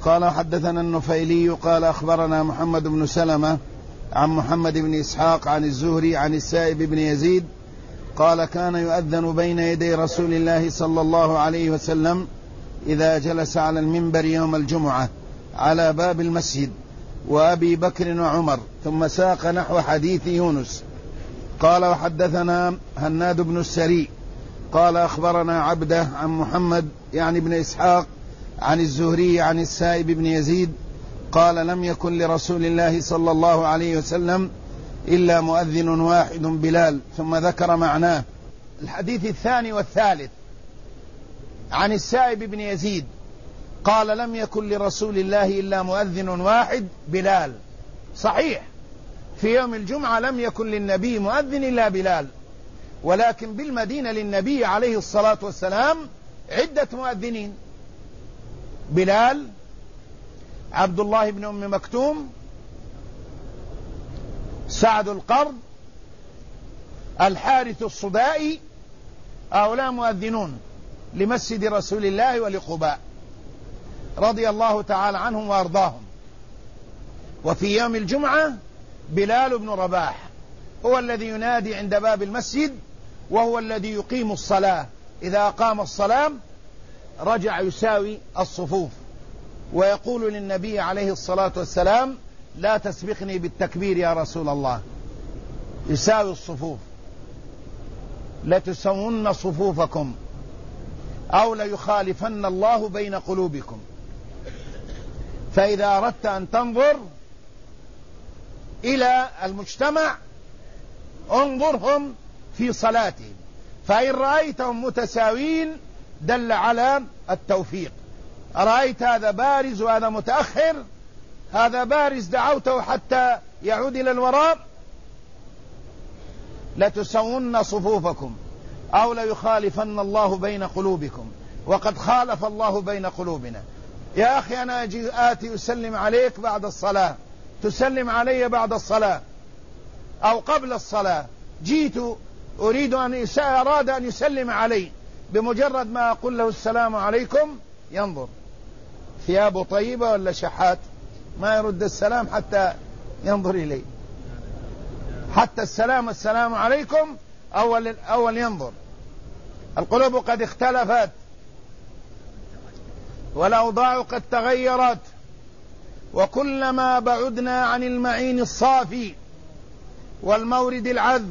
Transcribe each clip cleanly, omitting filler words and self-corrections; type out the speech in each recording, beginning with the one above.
قال حدثنا النفيلي قال أخبرنا محمد بن سلمة عن محمد بن إسحاق عن الزهري عن السائب بن يزيد قال كان يؤذن بين يدي رسول الله صلى الله عليه وسلم إذا جلس على المنبر يوم الجمعة على باب المسجد وأبي بكر وعمر، ثم ساق نحو حديث يونس. قال وحدثنا هناد بن السري قال أخبرنا عبده عن محمد يعني بن إسحاق عن الزهري عن السائب بن يزيد قال لم يكن لرسول الله صلى الله عليه وسلم إلا مؤذن واحد بلال، ثم ذكر معناه. الحديث الثاني والثالث عن السائب بن يزيد قال لم يكن لرسول الله إلا مؤذن واحد بلال، صحيح، في يوم الجمعة لم يكن للنبي مؤذن إلا بلال، ولكن بالمدينة للنبي عليه الصلاة والسلام عدة مؤذنين: بلال، عبد الله بن أم مكتوم، سعد القرض، الحارث الصدائي، هؤلاء مؤذنون لمسجد رسول الله ولقباء رضي الله تعالى عنهم وأرضاهم. وفي يوم الجمعة بلال بن رباح هو الذي ينادي عند باب المسجد، وهو الذي يقيم الصلاة. إذا أقام الصلاة رجع يساوي الصفوف ويقول للنبي عليه الصلاة والسلام: لا تسبقني بالتكبير يا رسول الله. يساوي الصفوف: لتسون صفوفكم أو ليخالفن الله بين قلوبكم. فإذا أردت أن تنظر إلى المجتمع انظرهم في صلاتهم، فإن رأيتهم متساوين دل على التوفيق. رأيت هذا بارز وهذا متأخر، هذا بارز دعوته حتى يعود إلى الوراء: لتسون صفوفكم أو ليخالفن الله بين قلوبكم. وقد خالف الله بين قلوبنا. يا أخي أنا آتي أسلم عليك بعد الصلاة، تسلم علي بعد الصلاة أو قبل الصلاة، جيت أريد أراد أن يسلم علي، بمجرد ما أقول له السلام عليكم ينظر ثيابه طيبة ولا شحات، ما يرد السلام حتى ينظر إلي، حتى السلام عليكم أول ينظر. القلوب قد اختلفت والأوضاع قد تغيرت، وكلما بعدنا عن المعين الصافي والمورد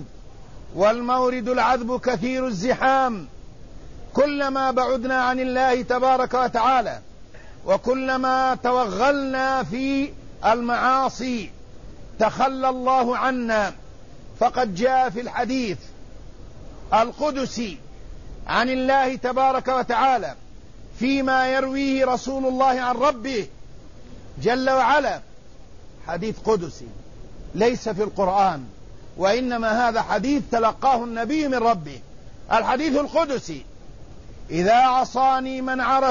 العذب كثير الزحام، كلما بعدنا عن الله تبارك وتعالى وكلما توغلنا في المعاصي تخلى الله عنا. فقد جاء في الحديث القدسي عن الله تبارك وتعالى فيما يرويه رسول الله عن ربه جل وعلا، حديث قدسي ليس في القرآن، وإنما هذا حديث تلقاه النبي من ربه. الحديث القدسي: إذا عصاني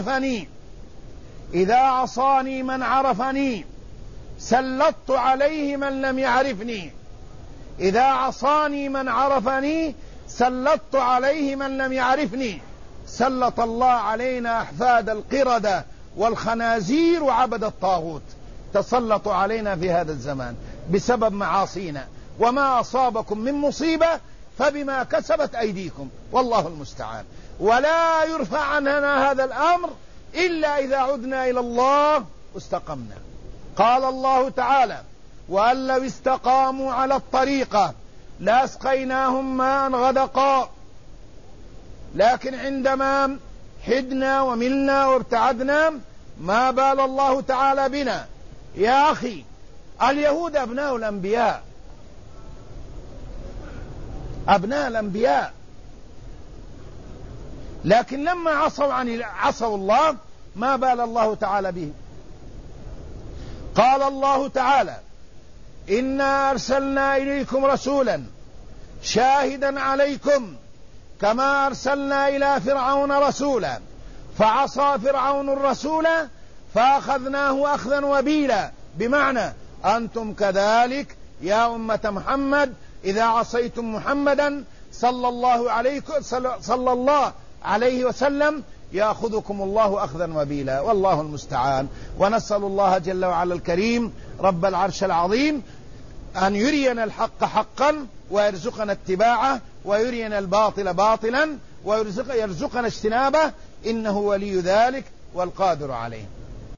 من عرفني سلطت عليه من لم يعرفني. إذا عصاني من عرفني سلطت عليه من لم يعرفني. سلط الله علينا أحفاد القردة والخنازير وعبد الطاغوت، تسلطوا علينا في هذا الزمان بسبب معاصينا، وما أصابكم من مصيبة فبما كسبت أيديكم، والله المستعان. ولا يرفع عننا هذا الأمر إلا إذا عدنا إلى الله واستقمنا. قال الله تعالى: وأن لو استقاموا على الطريقة لأسقيناهم ماء غدقا. لكن عندما حدنا وملنا وابتعدنا ما بال الله تعالى بنا. يا أخي اليهود أبناء الأنبياء، لكن لما عصوا الله ما بال الله تعالى بهم. قال الله تعالى: إنا أرسلنا إليكم رسولا شاهدا عليكم كما أرسلنا إلى فرعون رسولا فعصى فرعون الرسول فأخذناه أخذا وبيلا. بمعنى أنتم كذلك يا أمة محمد إذا عصيتم محمدا صلى الله عليه وسلم يأخذكم الله أخذا وبيلا، والله المستعان. ونسأل الله جل وعلا الكريم رب العرش العظيم أن يرينا الحق حقا ويرزقنا اتباعه، ويرينا الباطل باطلا ويرزقنا اجتنابه، إنه ولي ذلك والقادر عليه.